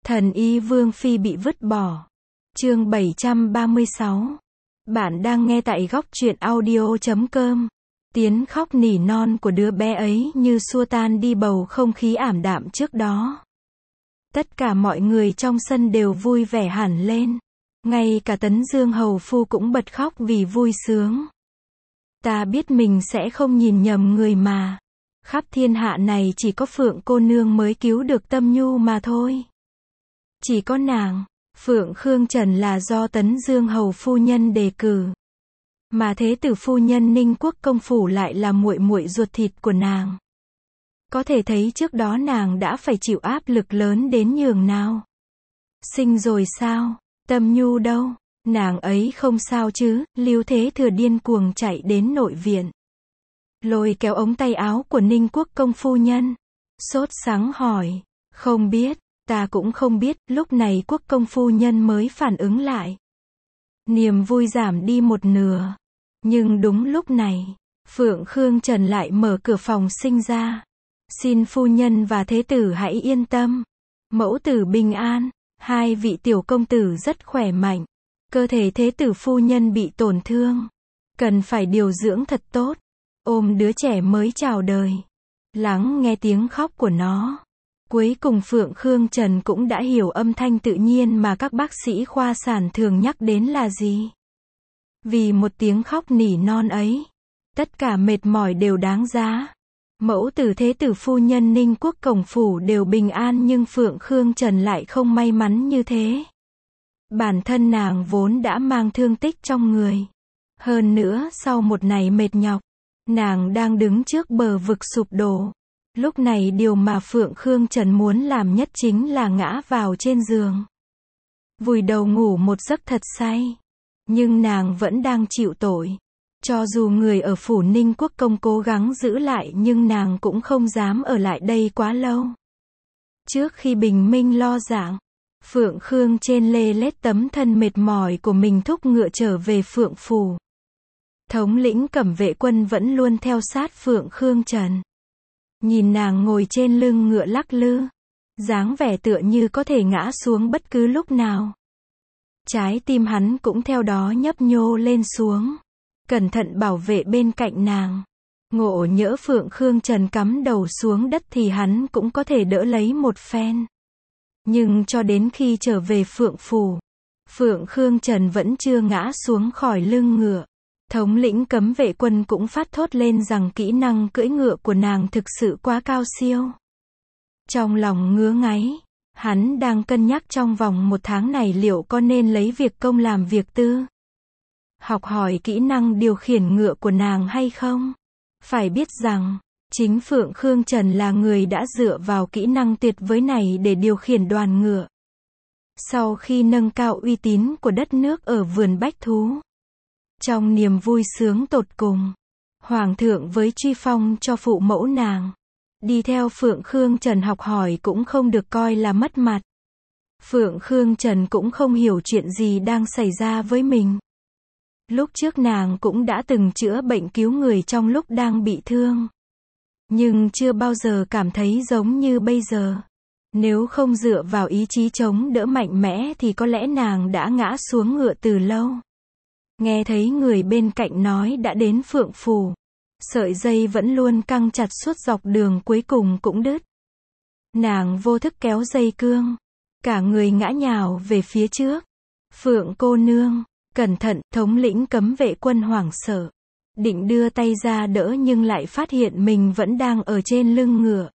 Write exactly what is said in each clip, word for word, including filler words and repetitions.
Thần y Vương Phi bị vứt bỏ. Chương bảy trăm ba mươi sáu. Bạn đang nghe tại góc truyện audio chấm com. Tiếng khóc nỉ non của đứa bé ấy như xua tan đi bầu không khí ảm đạm trước đó. Tất cả mọi người trong sân đều vui vẻ hẳn lên. Ngay cả Tấn Dương hầu phu cũng bật khóc vì vui sướng. Ta biết mình sẽ không nhìn nhầm người mà. Khắp thiên hạ này chỉ có Phượng cô nương mới cứu được Tâm Nhu mà thôi. Chỉ có nàng, Phượng Khương Trần là do Tấn Dương hầu phu nhân đề cử. Mà thế tử phu nhân Ninh Quốc công phủ lại là muội muội ruột thịt của nàng. Có thể thấy trước đó nàng đã phải chịu áp lực lớn đến nhường nào. Sinh rồi sao? Tâm Nhu đâu? Nàng ấy không sao chứ? Lưu Thế Thừa điên cuồng chạy đến nội viện. Lôi kéo ống tay áo của Ninh Quốc công phu nhân. Sốt sắng hỏi. Không biết, ta cũng không biết. Lúc này Quốc công phu nhân mới phản ứng lại. Niềm vui giảm đi một nửa. Nhưng đúng lúc này, Phượng Khương Trần lại mở cửa phòng sinh ra. Xin phu nhân và thế tử hãy yên tâm. Mẫu tử bình an. Hai vị tiểu công tử rất khỏe mạnh. Cơ thể thế tử phu nhân bị tổn thương. Cần phải điều dưỡng thật tốt. Ôm đứa trẻ mới chào đời. Lắng nghe tiếng khóc của nó. Cuối cùng Phượng Khương Trần cũng đã hiểu âm thanh tự nhiên mà các bác sĩ khoa sản thường nhắc đến là gì. Vì một tiếng khóc nỉ non ấy, tất cả mệt mỏi đều đáng giá. Mẫu tử thế tử phu nhân Ninh Quốc cổng phủ đều bình an nhưng Phượng Khương Trần lại không may mắn như thế. Bản thân nàng vốn đã mang thương tích trong người. Hơn nữa sau một ngày mệt nhọc, nàng đang đứng trước bờ vực sụp đổ. Lúc này điều mà Phượng Khương Trần muốn làm nhất chính là ngã vào trên giường. Vùi đầu ngủ một giấc thật say. Nhưng nàng vẫn đang chịu tội. Cho dù người ở phủ Ninh Quốc công cố gắng giữ lại nhưng nàng cũng không dám ở lại đây quá lâu. Trước khi bình minh lo rạng, Phượng Khương trên lê lết tấm thân mệt mỏi của mình thúc ngựa trở về Phượng phủ. Thống lĩnh Cẩm Vệ quân vẫn luôn theo sát Phượng Khương Trần. Nhìn nàng ngồi trên lưng ngựa lắc lư, dáng vẻ tựa như có thể ngã xuống bất cứ lúc nào. Trái tim hắn cũng theo đó nhấp nhô lên xuống, cẩn thận bảo vệ bên cạnh nàng. Ngộ nhỡ Phượng Khương Trần cắm đầu xuống đất thì hắn cũng có thể đỡ lấy một phen. Nhưng cho đến khi trở về Phượng phủ, Phượng Khương Trần vẫn chưa ngã xuống khỏi lưng ngựa. Thống lĩnh Cấm Vệ quân cũng phát thốt lên rằng kỹ năng cưỡi ngựa của nàng thực sự quá cao siêu. Trong lòng ngứa ngáy, hắn đang cân nhắc trong vòng một tháng này liệu có nên lấy việc công làm việc tư. Học hỏi kỹ năng điều khiển ngựa của nàng hay không? Phải biết rằng, chính Phượng Khương Trần là người đã dựa vào kỹ năng tuyệt vời này để điều khiển đoàn ngựa. Sau khi nâng cao uy tín của đất nước ở vườn bách thú, trong niềm vui sướng tột cùng, Hoàng thượng với truy phong cho phụ mẫu nàng. Đi theo Phượng Khương Trần học hỏi cũng không được coi là mất mặt. Phượng Khương Trần cũng không hiểu chuyện gì đang xảy ra với mình. Lúc trước nàng cũng đã từng chữa bệnh cứu người trong lúc đang bị thương. Nhưng chưa bao giờ cảm thấy giống như bây giờ. Nếu không dựa vào ý chí chống đỡ mạnh mẽ thì có lẽ nàng đã ngã xuống ngựa từ lâu. Nghe thấy người bên cạnh nói đã đến Phượng phủ. Sợi dây vẫn luôn căng chặt suốt dọc đường cuối cùng cũng đứt. Nàng vô thức kéo dây cương. Cả người ngã nhào về phía trước. Phượng cô nương, cẩn thận, thống lĩnh Cấm Vệ quân hoảng sợ. Định đưa tay ra đỡ nhưng lại phát hiện mình vẫn đang ở trên lưng ngựa.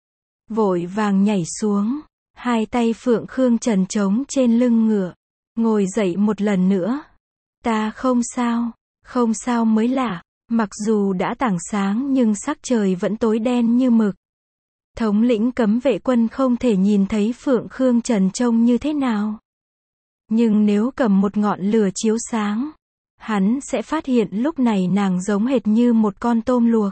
Vội vàng nhảy xuống. Hai tay Phượng Khương Trần trống trên lưng ngựa. Ngồi dậy một lần nữa. Ta không sao, không sao mới lạ. Mặc dù đã tảng sáng nhưng sắc trời vẫn tối đen như mực. Thống lĩnh Cấm Vệ quân không thể nhìn thấy Phượng Khương Trần trông như thế nào. Nhưng nếu cầm một ngọn lửa chiếu sáng, hắn sẽ phát hiện lúc này nàng giống hệt như một con tôm luộc.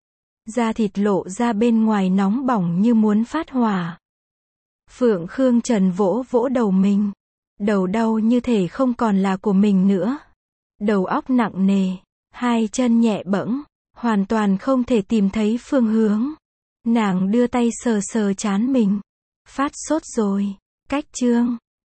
Da thịt lộ ra bên ngoài nóng bỏng như muốn phát hỏa. Phượng Khương Trần vỗ vỗ đầu mình. Đầu đau như thể không còn là của mình nữa. Đầu óc nặng nề. Hai chân nhẹ bẫng, hoàn toàn không thể tìm thấy phương hướng. Nàng đưa tay sờ sờ trán mình. Phát sốt rồi. Cách chương